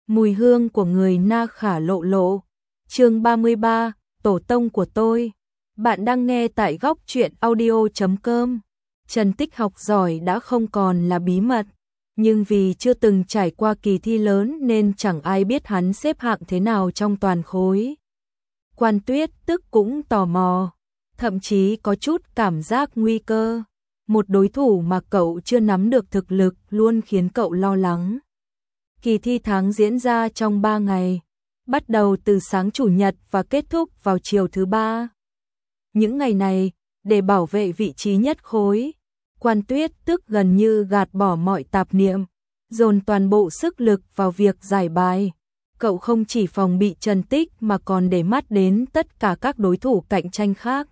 Mùi hương của người Na Khả lộ lộ. Chương 33, Tổ tông của tôi. Bạn đang nghe tại góc truyện audio.com. Trần Tích học giỏi đã không còn là bí mật, nhưng vì chưa từng trải qua kỳ thi lớn nên chẳng ai biết hắn xếp hạng thế nào trong toàn khối. Quan Tuyết Tức cũng tò mò, thậm chí có chút cảm giác nguy cơ. Một đối thủ mà cậu chưa nắm được thực lực luôn khiến cậu lo lắng. Kỳ thi tháng diễn ra trong 3 ngày, bắt đầu từ sáng Chủ nhật và kết thúc vào chiều thứ Ba. Những ngày này, để bảo vệ vị trí nhất khối, Quan Tuyết Tức gần như gạt bỏ mọi tạp niệm, dồn toàn bộ sức lực vào việc giải bài. Cậu không chỉ phòng bị Trần Tích mà còn để mắt đến tất cả các đối thủ cạnh tranh khác.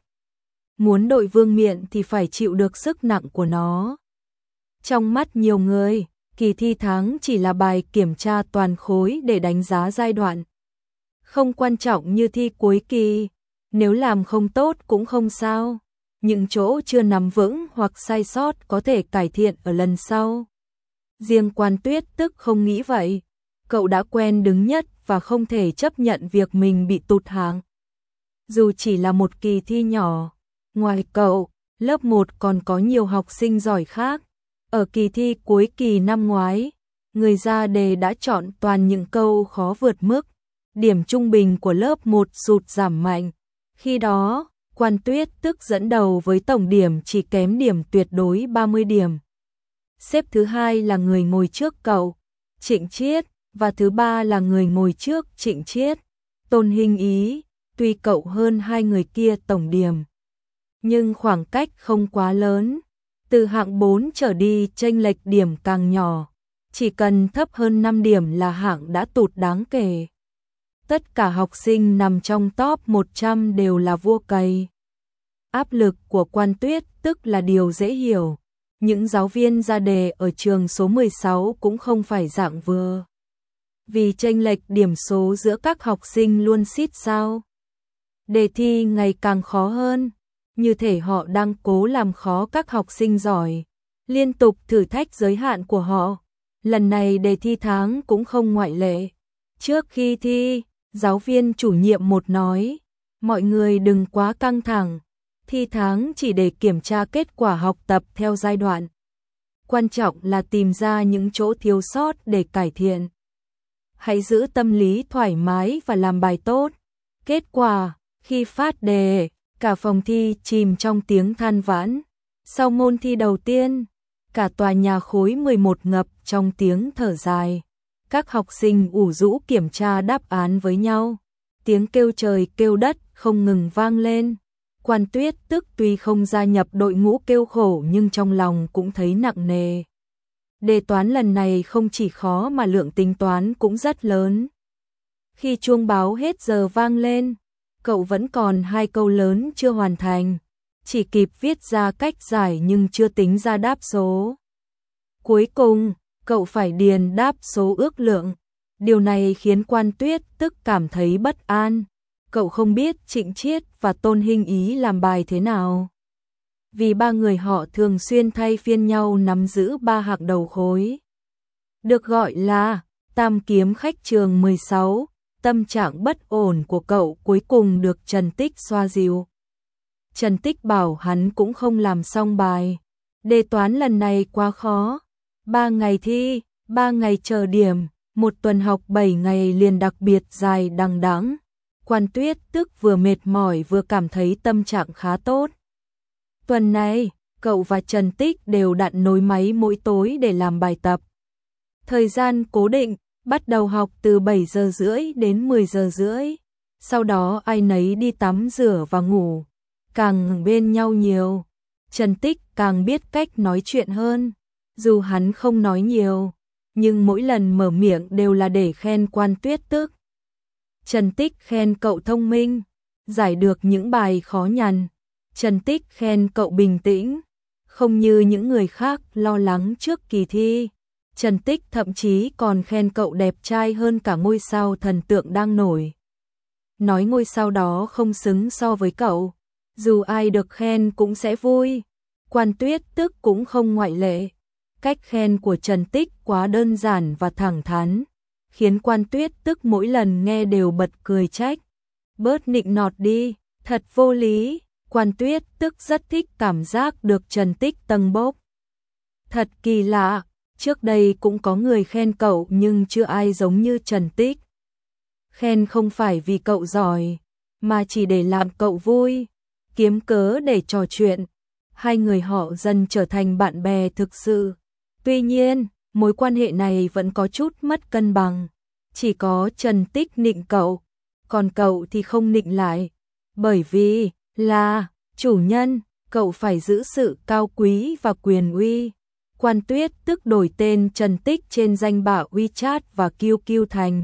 Muốn đội vương miện thì phải chịu được sức nặng của nó. Trong mắt nhiều người, kỳ thi tháng chỉ là bài kiểm tra toàn khối để đánh giá giai đoạn. Không quan trọng như thi cuối kỳ, nếu làm không tốt cũng không sao. Những chỗ chưa nắm vững hoặc sai sót có thể cải thiện ở lần sau. Riêng Quan Tuyết Tức không nghĩ vậy. Cậu đã quen đứng nhất và không thể chấp nhận việc mình bị tụt hạng. Dù chỉ là một kỳ thi nhỏ, ngoài cậu, lớp 1 còn có nhiều học sinh giỏi khác. Ở kỳ thi cuối kỳ năm ngoái, người ra đề đã chọn toàn những câu khó vượt mức. Điểm trung bình của lớp 1 sụt giảm mạnh. Khi đó, Quan Tuyết Tức dẫn đầu với tổng điểm chỉ kém điểm tuyệt đối 30 điểm. Xếp thứ hai là người ngồi trước cậu, Trịnh Chiết, và thứ ba là người ngồi trước Trịnh Chiết, Tôn Hinh Ý. Tuy cậu hơn hai người kia tổng điểm, nhưng khoảng cách không quá lớn. Từ hạng 4 trở đi chênh lệch điểm càng nhỏ, chỉ cần thấp hơn 5 điểm là hạng đã tụt đáng kể. Tất cả học sinh nằm trong top 100 đều là vua cày. Áp lực của Quan Tuyết Tức là điều dễ hiểu. Những giáo viên ra đề ở trường số 16 cũng không phải dạng vừa. Vì chênh lệch điểm số giữa các học sinh luôn xít sao. Đề thi ngày càng khó hơn, như thể họ đang cố làm khó các học sinh giỏi, liên tục thử thách giới hạn của họ. Lần này đề thi tháng cũng không ngoại lệ. Trước khi thi, giáo viên chủ nhiệm một nói, mọi người đừng quá căng thẳng, thi tháng chỉ để kiểm tra kết quả học tập theo giai đoạn. Quan trọng là tìm ra những chỗ thiếu sót để cải thiện. Hãy giữ tâm lý thoải mái và làm bài tốt. Kết quả, khi phát đề, cả phòng thi chìm trong tiếng than vãn. Sau môn thi đầu tiên, cả tòa nhà khối 11 ngập trong tiếng thở dài. Các học sinh ủ rũ kiểm tra đáp án với nhau. Tiếng kêu trời kêu đất không ngừng vang lên. Quan Tuyết Tức tuy không gia nhập đội ngũ kêu khổ nhưng trong lòng cũng thấy nặng nề. Đề toán lần này không chỉ khó mà lượng tính toán cũng rất lớn. Khi chuông báo hết giờ vang lên, cậu vẫn còn 2 câu lớn chưa hoàn thành, chỉ kịp viết ra cách giải nhưng chưa tính ra đáp số. Cuối cùng, cậu phải điền đáp số ước lượng. Điều này khiến Quan Tuyết Tức cảm thấy bất an. Cậu không biết Trịnh Chiết và Tôn Hinh Ý làm bài thế nào. Vì ba người họ thường xuyên thay phiên nhau nắm giữ 3 hạng đầu khối. Được gọi là tam kiếm khách trường 16, tâm trạng bất ổn của cậu cuối cùng được Trần Tích xoa dịu. Trần Tích bảo hắn cũng không làm xong bài. Đề toán lần này quá khó. 3 ngày thi, 3 ngày chờ điểm, một tuần học 7 ngày liền đặc biệt dài đằng đẵng. Quan Tuyết Tức vừa mệt mỏi vừa cảm thấy tâm trạng khá tốt. Tuần này, cậu và Trần Tích đều đặn nối máy mỗi tối để làm bài tập. Thời gian cố định, bắt đầu học từ 7 giờ rưỡi đến 10 giờ rưỡi. Sau đó ai nấy đi tắm rửa và ngủ. Càng bên nhau nhiều, Trần Tích càng biết cách nói chuyện hơn. Dù hắn không nói nhiều, nhưng mỗi lần mở miệng đều là để khen Quan Tuyết Tức. Trần Tích khen cậu thông minh, giải được những bài khó nhằn. Trần Tích khen cậu bình tĩnh, không như những người khác lo lắng trước kỳ thi. Trần Tích thậm chí còn khen cậu đẹp trai hơn cả ngôi sao thần tượng đang nổi. Nói ngôi sao đó không xứng so với cậu, dù ai được khen cũng sẽ vui. Quan Tuyết Tức cũng không ngoại lệ. Cách khen của Trần Tích quá đơn giản và thẳng thắn, khiến Quan Tuyết Tức mỗi lần nghe đều bật cười trách. Bớt nịnh nọt đi, thật vô lý. Quan Tuyết Tức rất thích cảm giác được Trần Tích tâng bốc. Thật kỳ lạ, trước đây cũng có người khen cậu nhưng chưa ai giống như Trần Tích. Khen không phải vì cậu giỏi, mà chỉ để làm cậu vui, kiếm cớ để trò chuyện. Hai người họ dần trở thành bạn bè thực sự. Tuy nhiên, mối quan hệ này vẫn có chút mất cân bằng. Chỉ có Trần Tích nịnh cậu, còn cậu thì không nịnh lại. Bởi vì, là chủ nhân, cậu phải giữ sự cao quý và quyền uy. Quan Tuyết Tức đổi tên Trần Tích trên danh bạ WeChat và QQ thành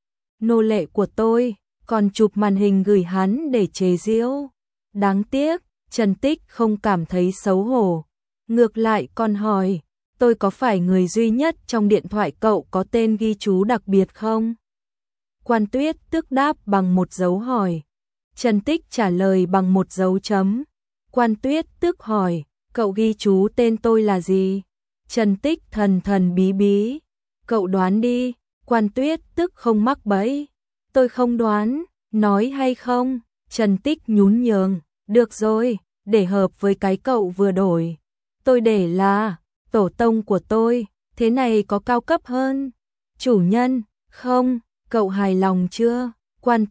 nô lệ của tôi, còn chụp màn hình gửi hắn để chế giễu. Đáng tiếc, Trần Tích không cảm thấy xấu hổ. Ngược lại còn hỏi, tôi có phải người duy nhất trong điện thoại cậu có tên ghi chú đặc biệt không? Quan Tuyết Tức đáp bằng một dấu hỏi. Trần Tích trả lời bằng một dấu chấm. Quan Tuyết Tức hỏi, cậu ghi chú tên tôi là gì? Trần Tích thần thần bí bí. Cậu đoán đi. Quan Tuyết Tức không mắc bẫy. Tôi không đoán, nói hay không? Trần Tích nhún nhường. Được rồi, để hợp với cái cậu vừa đổi. Tôi để là tổ tông của tôi, thế này có cao cấp hơn. Chủ nhân, không, cậu hài lòng chưa? Quan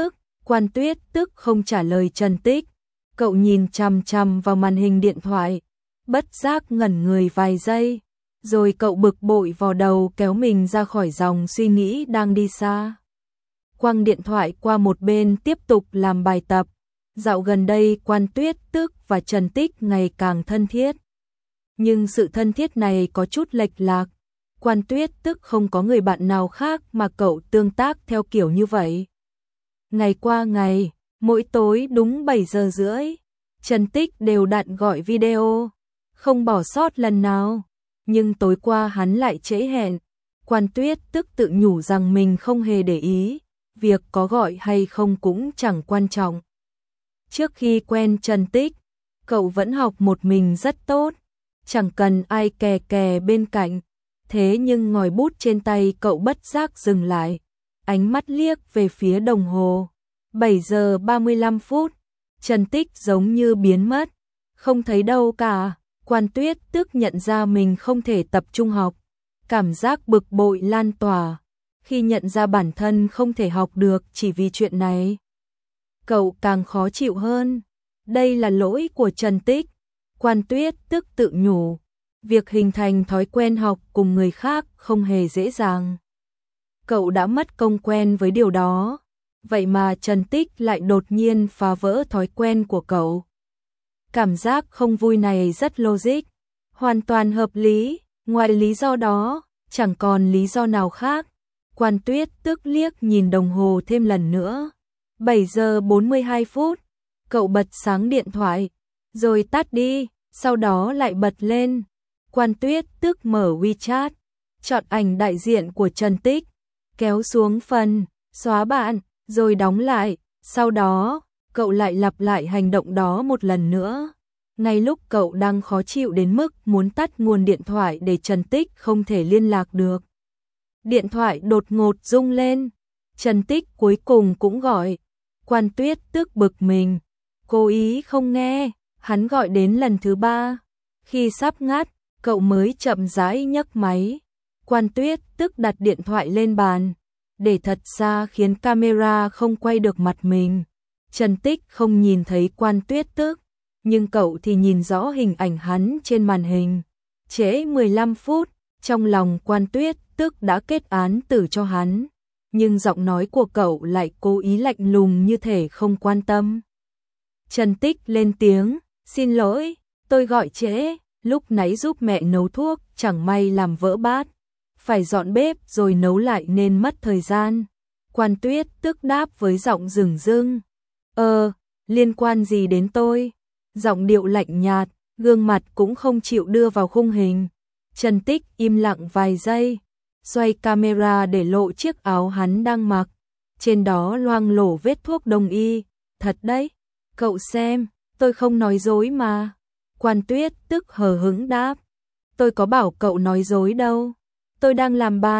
Tuyết Tức không trả lời Trần Tích. Cậu nhìn chằm chằm vào màn hình điện thoại, bất giác ngẩn người vài giây, rồi cậu bực bội vò đầu kéo mình ra khỏi dòng suy nghĩ đang đi xa. Quăng điện thoại qua một bên tiếp tục làm bài tập. Dạo gần đây Quan Tuyết Tức và Trần Tích ngày càng thân thiết. Nhưng sự thân thiết này có chút lệch lạc. Quan Tuyết Tức không có người bạn nào khác mà cậu tương tác theo kiểu như vậy. Ngày qua ngày, mỗi tối đúng 7 giờ rưỡi, Trần Tích đều đặn gọi video, không bỏ sót lần nào. Nhưng tối qua hắn lại trễ hẹn. Quan Tuyết Tức tự nhủ rằng mình không hề để ý, việc có gọi hay không cũng chẳng quan trọng. Trước khi quen Trần Tích, cậu vẫn học một mình rất tốt, chẳng cần ai kè kè bên cạnh. Thế nhưng ngòi bút trên tay cậu bất giác dừng lại, ánh mắt liếc về phía đồng hồ. 7 giờ 35 phút, Trần Tích giống như biến mất, không thấy đâu cả. Quan Tuyết Tức nhận ra mình không thể tập trung học, cảm giác bực bội lan tỏa. Khi nhận ra bản thân không thể học được chỉ vì chuyện này, cậu càng khó chịu hơn. Đây là lỗi của Trần Tích. Quan Tuyết Tức tự nhủ, việc hình thành thói quen học cùng người khác không hề dễ dàng. Cậu đã mất công quen với điều đó, vậy mà Trần Tích lại đột nhiên phá vỡ thói quen của cậu. Cảm giác không vui này rất logic, hoàn toàn hợp lý, ngoài lý do đó, chẳng còn lý do nào khác. Quan Tuyết Tức liếc nhìn đồng hồ thêm lần nữa. 7 giờ 42 phút, cậu bật sáng điện thoại, rồi tắt đi, sau đó lại bật lên. Quan Tuyết Tức mở WeChat, chọn ảnh đại diện của Trần Tích, kéo xuống phần xóa bạn, rồi đóng lại. Sau đó, cậu lại lặp lại hành động đó một lần nữa. Ngay lúc cậu đang khó chịu đến mức muốn tắt nguồn điện thoại để Trần Tích không thể liên lạc được, điện thoại đột ngột rung lên. Trần Tích cuối cùng cũng gọi. Quan Tuyết Tức bực mình, cố ý không nghe, hắn gọi đến lần thứ 3. Khi sắp ngắt, cậu mới chậm rãi nhấc máy. Quan Tuyết Tức đặt điện thoại lên bàn, để thật xa khiến camera không quay được mặt mình. Trần Tích không nhìn thấy Quan Tuyết Tức, nhưng cậu thì nhìn rõ hình ảnh hắn trên màn hình. Trễ 15 phút, trong lòng Quan Tuyết Tức đã kết án tử cho hắn, nhưng giọng nói của cậu lại cố ý lạnh lùng như thể không quan tâm. Trần Tích lên tiếng, xin lỗi, tôi gọi trễ, lúc nãy giúp mẹ nấu thuốc, chẳng may làm vỡ bát, phải dọn bếp rồi nấu lại nên mất thời gian. Quan Tuyết Tức đáp với giọng dửng dưng, liên quan gì đến tôi? Giọng điệu lạnh nhạt, gương mặt cũng không chịu đưa vào khung hình. Trần Tích im lặng vài giây, xoay camera để lộ chiếc áo hắn đang mặc, trên đó loang lổ vết thuốc đông y. Thật đấy, cậu xem, tôi không nói dối mà. Quan Tuyết Tức hờ hững đáp, tôi có bảo cậu nói dối đâu, tôi đang làm bài.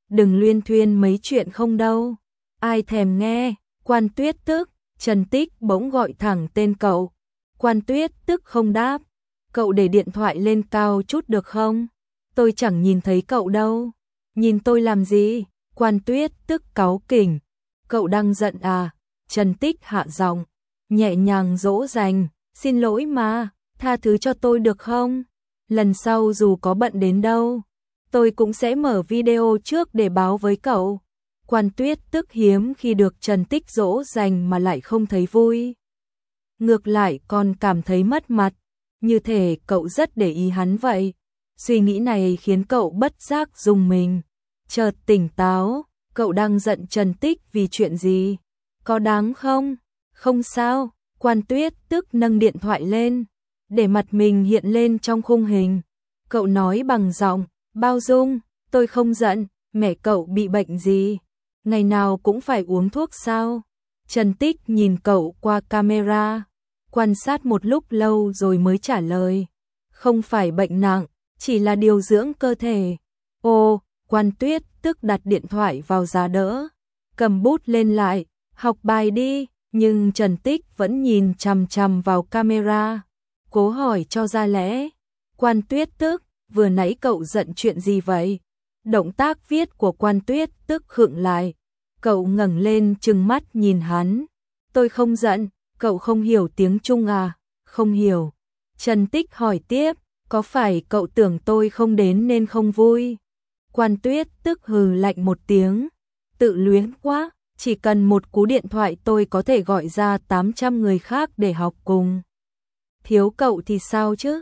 đừng luyên thuyên mấy chuyện không đâu. Ai thèm nghe, Quan Tuyết tức, Trần Tích bỗng gọi thẳng tên cậu. Quan Tuyết tức không đáp. Cậu để điện thoại lên cao chút được không? Tôi chẳng nhìn thấy cậu đâu. Nhìn tôi làm gì? Quan Tuyết tức cáu kỉnh. Cậu đang giận à? Trần Tích hạ giọng, nhẹ nhàng dỗ dành. Xin lỗi mà, tha thứ cho tôi được không? Lần sau dù có bận đến đâu, tôi cũng sẽ mở video trước để báo với cậu. Quan Tuyết tức hiếm khi được Trần Tích dỗ dành mà lại không thấy vui. Ngược lại còn cảm thấy mất mặt, như thể cậu rất để ý hắn vậy. Suy nghĩ này khiến cậu bất giác rùng mình. Chợt tỉnh táo, cậu đang giận Trần Tích vì chuyện gì? Có đáng không? Không sao, Quan Tuyết tức nâng điện thoại lên, để mặt mình hiện lên trong khung hình. Cậu nói bằng giọng bao dung, tôi không giận, mẹ cậu bị bệnh gì? Ngày nào cũng phải uống thuốc sao? Trần Tích nhìn cậu qua camera, quan sát một lúc lâu rồi mới trả lời. Không phải bệnh nặng, chỉ là điều dưỡng cơ thể. Ồ, Quan Tuyết tức đặt điện thoại vào giá đỡ, cầm bút lên lại, học bài đi. Nhưng Trần Tích vẫn nhìn chằm chằm vào camera, cố hỏi cho ra lẽ. Quan Tuyết tức, vừa nãy cậu giận chuyện gì vậy? Động tác viết của Quan Tuyết tức khựng lại. Cậu ngẩng lên trừng mắt nhìn hắn. Tôi không giận, cậu không hiểu tiếng Trung à? Không hiểu. Trần Tích hỏi tiếp, có phải cậu tưởng tôi không đến nên không vui? Quan Tuyết tức hừ lạnh một tiếng, tự luyến quá. Chỉ cần một cú điện thoại tôi có thể gọi ra 800 người khác để học cùng. Thiếu cậu thì sao chứ?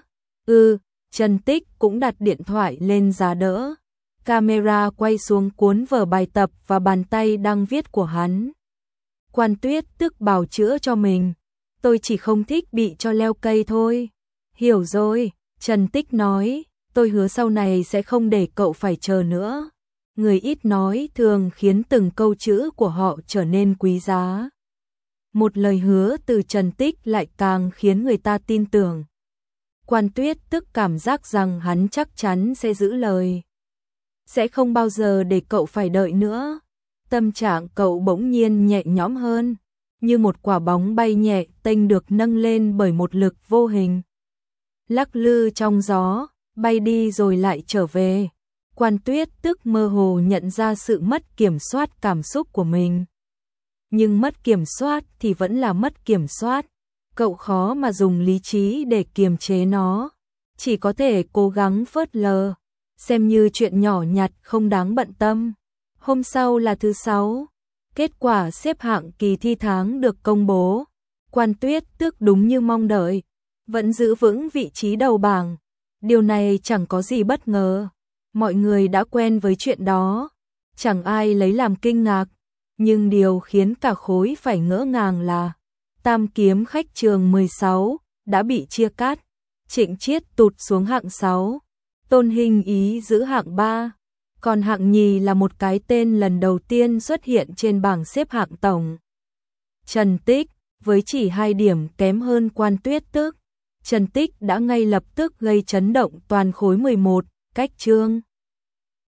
Trần Tích cũng đặt điện thoại lên giá đỡ. Camera quay xuống cuốn vở bài tập và bàn tay đang viết của hắn. Quan Tuyết tức bào chữa cho mình. Tôi chỉ không thích bị cho leo cây thôi. Hiểu rồi, Trần Tích nói, tôi hứa sau này sẽ không để cậu phải chờ nữa. Người ít nói thường khiến từng câu chữ của họ trở nên quý giá. Một lời hứa từ Trần Tích lại càng khiến người ta tin tưởng. Quan Tuyết tức cảm giác rằng hắn chắc chắn sẽ giữ lời. Sẽ không bao giờ để cậu phải đợi nữa. Tâm trạng cậu bỗng nhiên nhẹ nhõm hơn, như một quả bóng bay nhẹ tênh được nâng lên bởi một lực vô hình. Lắc lư trong gió, bay đi rồi lại trở về. Quan Tuyết tức mơ hồ nhận ra sự mất kiểm soát cảm xúc của mình. Nhưng mất kiểm soát thì vẫn là mất kiểm soát. Cậu khó mà dùng lý trí để kiềm chế nó. Chỉ có thể cố gắng phớt lờ, xem như chuyện nhỏ nhặt không đáng bận tâm. Hôm sau là thứ 6. Kết quả xếp hạng kỳ thi tháng được công bố. Quan Tuyết tức đúng như mong đợi, vẫn giữ vững vị trí đầu bảng. Điều này chẳng có gì bất ngờ. Mọi người đã quen với chuyện đó, chẳng ai lấy làm kinh ngạc. Nhưng điều khiến cả khối phải ngỡ ngàng là Tam Kiếm Khách trường 16 đã bị chia cắt. Trịnh Chiết tụt xuống hạng 6, Tôn Hình Ý giữ hạng 3, còn hạng nhì là một cái tên lần đầu tiên xuất hiện trên bảng xếp hạng tổng. Trần Tích, với chỉ 2 điểm kém hơn Quan Tuyết tức, Trần Tích đã ngay lập tức gây chấn động toàn khối 11, cách chương.